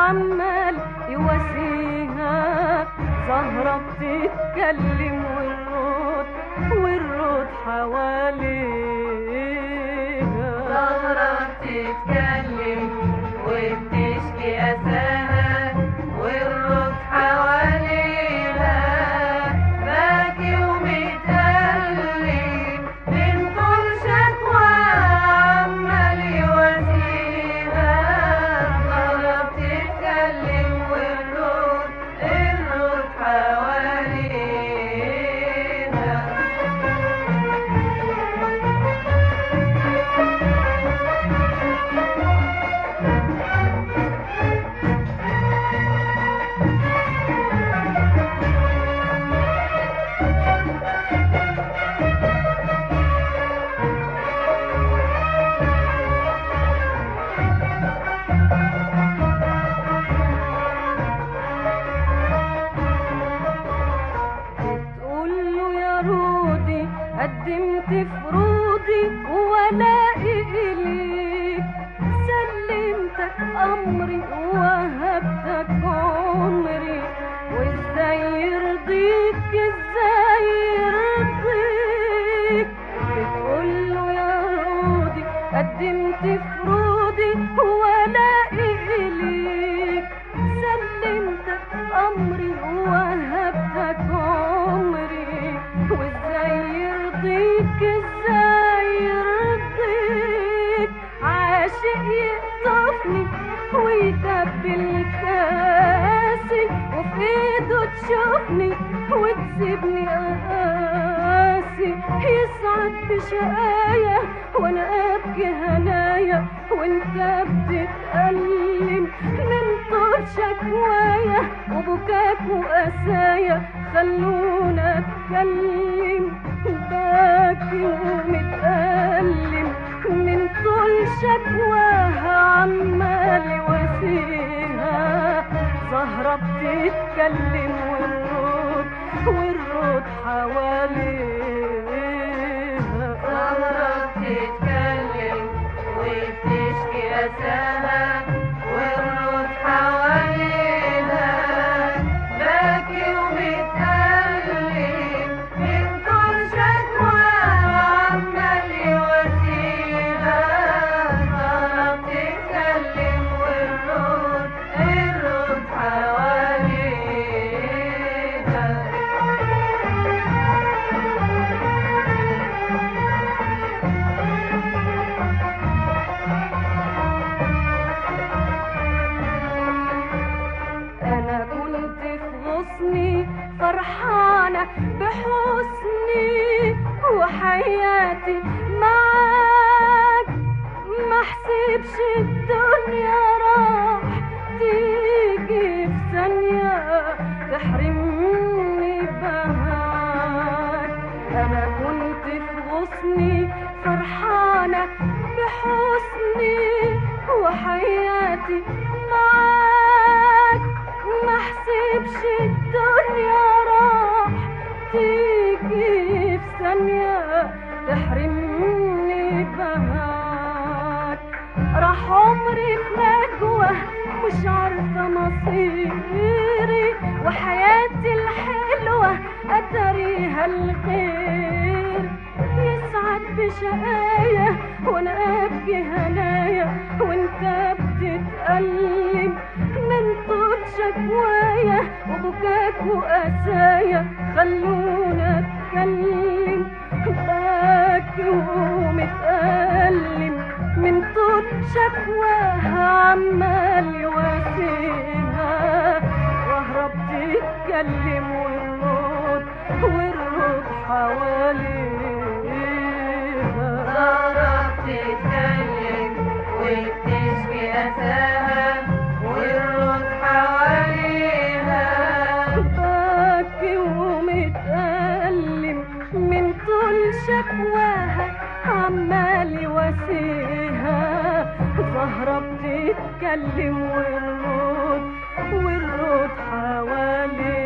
عمال يواسيها، زهرة بتتكلم والرود حواليها. زهرة بتتكلم وبتشكي أساها والرود حواليها، باكي ومتألم من طول شكوى عمال يواسيها. زهرة بتتكلم والرود حواليها. قدمت فروضي ولاقي إليك، سلمتك أمري ووهبتك عمري، وإزاي يرضيك إزاي يرضيك. بتقوله يا رودي قدمت فروضي ولاقي إليك، سلمتك أمري ووهبتك عمري، وإزاي يرضيك ازاي يرضيك. عاشق يقطفني ويتبل كاسي، وفي ايده تشوفني وتسيبني قاسي، يسعد بشقايا وانا ابكي هنايا، وانت بتتألم من طول شكوايا، وبكاك وقسايا خلونا اتكلم. باكي ومتألم من طول شكواها عمال يواسيها، زهرة بتتكلم والرود حواليها. زهرة بتتكلم وبتشكي أساها والرود حواليها، باكي ومتألم من طول شكوى عمال يواسيها. زهرة بتتكلم والرود حواليها. أنا كنت في غصني فرحانة بحسني وحياتي معاك، ما حسبش الدنيا راح تيجي في ثانية تحرمني بهاك. أنا كنت في غصني فرحانة بحسني وحياتي معاك، ما حسبش الدنيا راح تيجي في ثانية تحرمني بهاك. راح عمري في نجوى مش عارفة مصيري، وحياتي الحلوة أتريها الخير، يسعد بشقايا وانا ابكي هنايا، وانت بتتألم من طول شكوايا، وبكاك وقسايا خلونا اتكلم. باكي ومتألم من طول شكواها عمال يواسيها، واهرب تتكلم والرود حواليها. زهرة بتتكلم وبتشكي أساها والرود حواليها، باكي ومتألم من طول شكواها عمال يواسيها، زهرة بتتكلم والرود حواليها.